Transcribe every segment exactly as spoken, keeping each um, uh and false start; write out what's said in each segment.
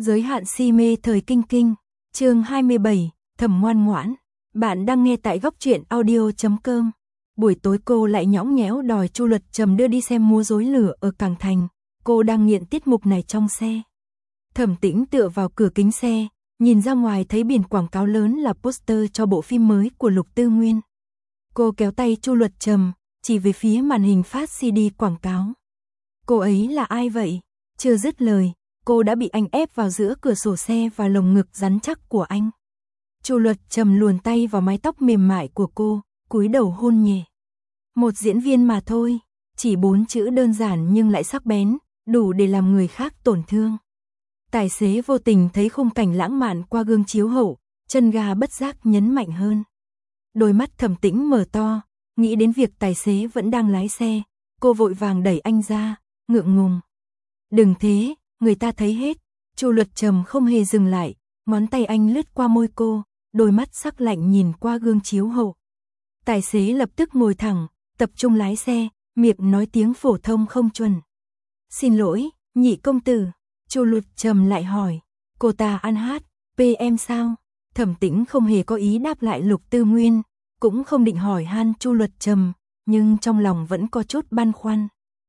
Giới hạn si mê thời kinh kinh, chương hai mươi bảy, Thầm ngoan ngoãn. Bạn đang nghe tại góc truyện audio chấm com. Buổi tối cô lại nhõng nhẽo đòi Chu Luật Trầm đưa đi xem múa rối lửa ở Cảng Thành. Cô đang nghiện tiết mục này trong xe. Thẩm Tĩnh tựa vào cửa kính xe, nhìn ra ngoài thấy biển quảng cáo lớn là poster cho bộ phim mới của Lục Tư Nguyên. Cô kéo tay Chu Luật Trầm, chỉ về phía màn hình phát xê đê quảng cáo. Cô ấy là ai vậy? Chưa dứt lời, cô đã bị anh ép vào giữa cửa sổ xe và lồng ngực rắn chắc của anh. Chu Luật Trầm luồn tay vào mái tóc mềm mại của cô, cúi đầu hôn nhẹ. Một diễn viên mà thôi, chỉ bốn chữ đơn giản nhưng lại sắc bén, đủ để làm người khác tổn thương. Tài xế vô tình thấy khung cảnh lãng mạn qua gương chiếu hậu, chân ga bất giác nhấn mạnh hơn. Đôi mắt Thẩm Tĩnh mở to, nghĩ đến việc tài xế vẫn đang lái xe, cô vội vàng đẩy anh ra, ngượng ngùng. Đừng thế, người ta thấy hết. Chu Luật Trầm không hề dừng lại, ngón tay anh lướt qua môi cô, đôi mắt sắc lạnh nhìn qua gương chiếu hậu. Tài xế lập tức ngồi thẳng, tập trung lái xe, miệng nói tiếng phổ thông không chuẩn. Xin lỗi, nhị công tử. Chu Luật Trầm lại hỏi, cô ta ăn hát, pê em sao? Thẩm Tĩnh không hề có ý đáp lại Lục Tư Nguyên, cũng không định hỏi han Chu Luật Trầm, nhưng trong lòng vẫn có chút băn khoăn.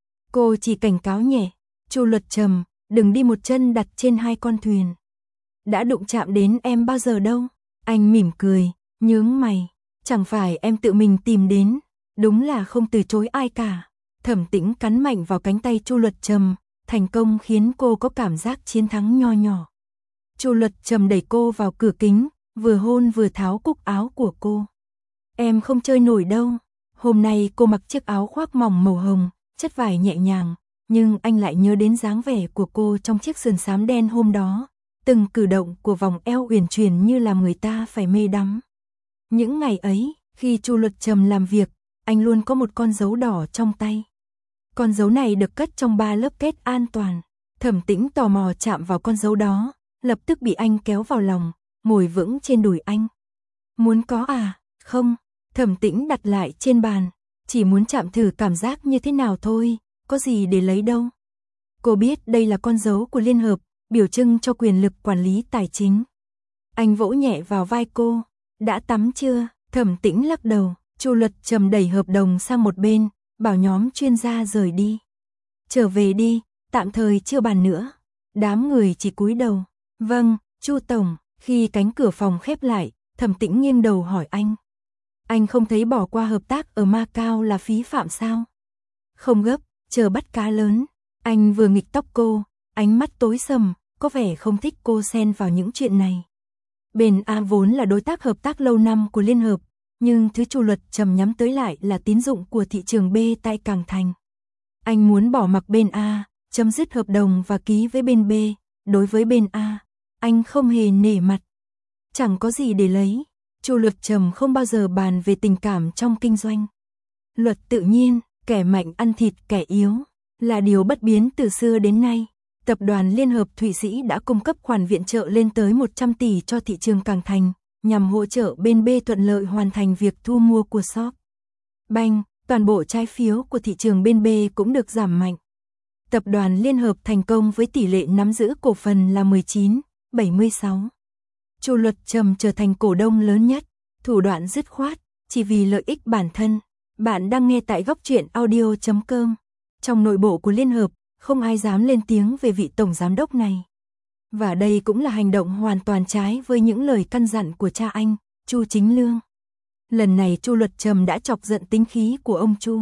Cô chỉ cảnh cáo nhẹ, Chu Luật Trầm, đừng đi một chân đặt trên hai con thuyền. Đã đụng chạm đến em bao giờ đâu? Anh mỉm cười, nhướng mày, chẳng phải em tự mình tìm đến, đúng là không từ chối ai cả. Thẩm Tĩnh cắn mạnh vào cánh tay Chu Luật Trầm, thành công khiến cô có cảm giác chiến thắng nho nhỏ. Chu Luật Trầm đẩy cô vào cửa kính, vừa hôn vừa tháo cúc áo của cô. Em không chơi nổi đâu. Hôm nay cô mặc chiếc áo khoác mỏng màu hồng, chất vải nhẹ nhàng, nhưng anh lại nhớ đến dáng vẻ của cô trong chiếc sườn xám đen hôm đó. Từng cử động của vòng eo uyển chuyển như làm người ta phải mê đắm. Những ngày ấy, khi Chu Luật Trầm làm việc, anh luôn có một con dấu đỏ trong tay. Con dấu này được cất trong ba lớp kết an toàn. Thẩm Tĩnh tò mò chạm vào con dấu đó, lập tức bị anh kéo vào lòng, ngồi vững trên đùi anh. Muốn có à? Không. Thẩm Tĩnh đặt lại trên bàn, chỉ muốn chạm thử cảm giác như thế nào thôi, có gì để lấy đâu. Cô biết đây là con dấu của Liên Hợp, biểu trưng cho quyền lực quản lý tài chính. Anh vỗ nhẹ vào vai cô, đã tắm chưa? Thẩm Tĩnh lắc đầu. Chu Luật Trầm đẩy hợp đồng sang một bên, bảo nhóm chuyên gia rời đi. Trở về đi, tạm thời chưa bàn nữa. Đám người chỉ cúi đầu. Vâng, Chu tổng. Khi cánh cửa phòng khép lại, Thẩm Tĩnh nghiêng đầu hỏi anh. Anh không thấy bỏ qua hợp tác ở Macau là phí phạm sao? Không gấp, chờ bắt cá lớn. Anh vừa nghịch tóc cô, ánh mắt tối sầm, có vẻ không thích cô xen vào những chuyện này. Bên A vốn là đối tác hợp tác lâu năm của Liên Hợp, nhưng thứ Chu Luật Trầm nhắm tới lại là tín dụng của thị trường B tại Cảng Thành. Anh muốn bỏ mặc bên A, chấm dứt hợp đồng và ký với bên B. Đối với bên A, anh không hề nể mặt. Chẳng có gì để lấy. Chu Luật Trầm không bao giờ bàn về tình cảm trong kinh doanh. Luật tự nhiên, kẻ mạnh ăn thịt kẻ yếu, là điều bất biến từ xưa đến nay. Tập đoàn Liên Hợp Thụy Sĩ đã cung cấp khoản viện trợ lên tới một trăm tỷ cho thị trường Cảng Thành, nhằm hỗ trợ bên B thuận lợi hoàn thành việc thu mua của shop. Banh, toàn bộ trái phiếu của thị trường bên B cũng được giảm mạnh. Tập đoàn Liên Hợp thành công với tỷ lệ nắm giữ cổ phần là mười chín bảy mươi sáu. Chu Luật Trầm trở thành cổ đông lớn nhất, thủ đoạn dứt khoát, chỉ vì lợi ích bản thân. Bạn đang nghe tại góc truyện audio chấm com. Trong nội bộ của Liên Hợp, không ai dám lên tiếng về vị tổng giám đốc này. Và đây cũng là hành động hoàn toàn trái với những lời căn dặn của cha anh, Chu Chính Lương. Lần này Chu Luật Trầm đã chọc giận tính khí của ông Chu.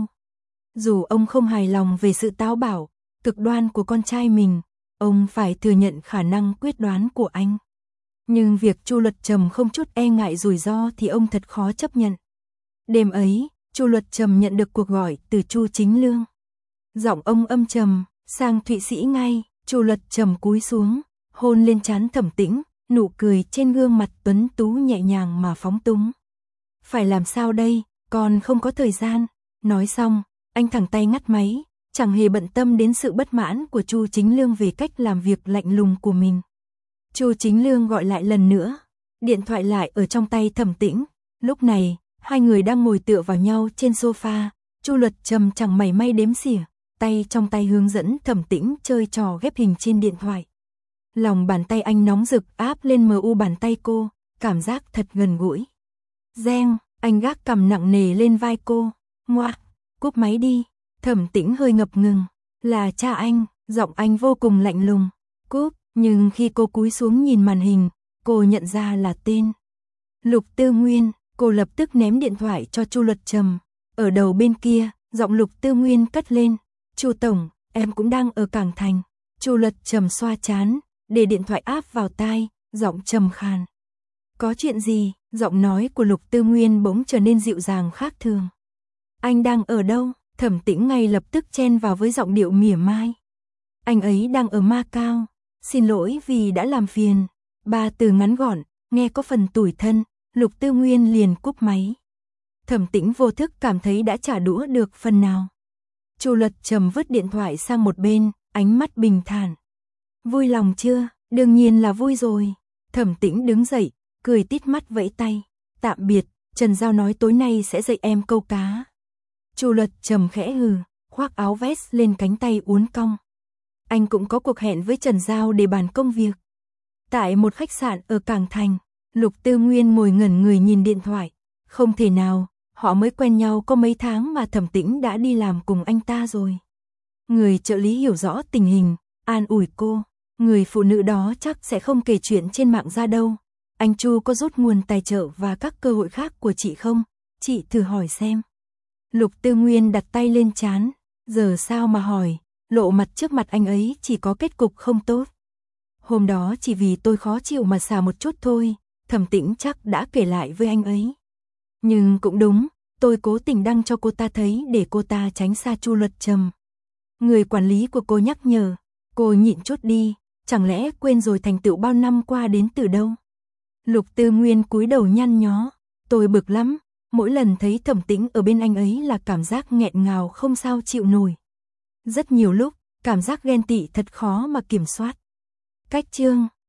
Dù ông không hài lòng về sự táo bạo, cực đoan của con trai mình, ông phải thừa nhận khả năng quyết đoán của anh. Nhưng việc Chu Luật Trầm không chút e ngại rủi ro thì ông thật khó chấp nhận. Đêm ấy, Chu Luật Trầm nhận được cuộc gọi từ Chu Chính Lương. Giọng ông âm trầm, sang Thụy Sĩ ngay. Chu Luật Trầm cúi xuống, hôn lên trán Thẩm Tĩnh, nụ cười trên gương mặt tuấn tú nhẹ nhàng mà phóng túng. Phải làm sao đây, còn không có thời gian. Nói xong, anh thẳng tay ngắt máy, chẳng hề bận tâm đến sự bất mãn của Chu Chính Lương về cách làm việc lạnh lùng của mình. Chu Chính Lương gọi lại lần nữa, điện thoại lại ở trong tay Thẩm Tĩnh. Lúc này, hai người đang ngồi tựa vào nhau trên sofa. Chu Luật Trầm chẳng mảy may đếm xỉa, tay trong tay hướng dẫn Thẩm Tĩnh chơi trò ghép hình trên điện thoại. Lòng bàn tay anh nóng rực áp lên mờ u bàn tay cô, cảm giác thật gần gũi. Reng, anh gác cằm nặng nề lên vai cô. Ngoa, cúp máy đi. Thẩm Tĩnh hơi ngập ngừng. Là cha anh, giọng anh vô cùng lạnh lùng. Cúp, nhưng khi cô cúi xuống nhìn màn hình, cô nhận ra là tên Lục Tư Nguyên. Cô lập tức ném điện thoại cho Chu Luật Trầm. Ở đầu bên kia, giọng Lục Tư Nguyên cất lên. Chu tổng, em cũng đang ở Cảng Thành. Chu Luật Trầm xoa trán, để điện thoại áp vào tai, giọng trầm khàn. Có chuyện gì? Giọng nói của Lục Tư Nguyên bỗng trở nên dịu dàng khác thường. Anh đang ở đâu? Thẩm Tĩnh ngay lập tức chen vào với giọng điệu mỉa mai. Anh ấy đang ở Macau. Xin lỗi vì đã làm phiền. Ba từ ngắn gọn, nghe có phần tủi thân. Lục Tư Nguyên liền cúp máy. Thẩm Tĩnh vô thức cảm thấy đã trả đũa được phần nào. Chu Luật Trầm vứt điện thoại sang một bên, ánh mắt bình thản. Vui lòng chưa? Đương nhiên là vui rồi. Thẩm Tĩnh đứng dậy, cười tít mắt vẫy tay. Tạm biệt, Trần Giao nói tối nay sẽ dạy em câu cá. Chu Luật Trầm khẽ hừ, khoác áo vest lên cánh tay uốn cong. Anh cũng có cuộc hẹn với Trần Giao để bàn công việc. Tại một khách sạn ở Cảng Thành, Lục Tư Nguyên ngồi ngẩn người nhìn điện thoại. Không thể nào, họ mới quen nhau có mấy tháng mà Thẩm Tĩnh đã đi làm cùng anh ta rồi. Người trợ lý hiểu rõ tình hình, an ủi cô. Người phụ nữ đó chắc sẽ không kể chuyện trên mạng ra đâu. Anh Chu có rút nguồn tài trợ và các cơ hội khác của chị không? Chị thử hỏi xem. Lục Tư Nguyên đặt tay lên trán. Giờ sao mà hỏi, lộ mặt trước mặt anh ấy chỉ có kết cục không tốt. Hôm đó chỉ vì tôi khó chịu mà xả một chút thôi, Thẩm Tĩnh chắc đã kể lại với anh ấy. Nhưng cũng đúng, tôi cố tình đăng cho cô ta thấy để cô ta tránh xa Chu Luật Trầm. Người quản lý của cô nhắc nhở, cô nhịn chút đi, chẳng lẽ quên rồi thành tựu bao năm qua đến từ đâu. Lục Tư Nguyên cúi đầu nhăn nhó, tôi bực lắm, mỗi lần thấy Thẩm Tĩnh ở bên anh ấy là cảm giác nghẹn ngào không sao chịu nổi. Rất nhiều lúc, cảm giác ghen tị thật khó mà kiểm soát. Cách chương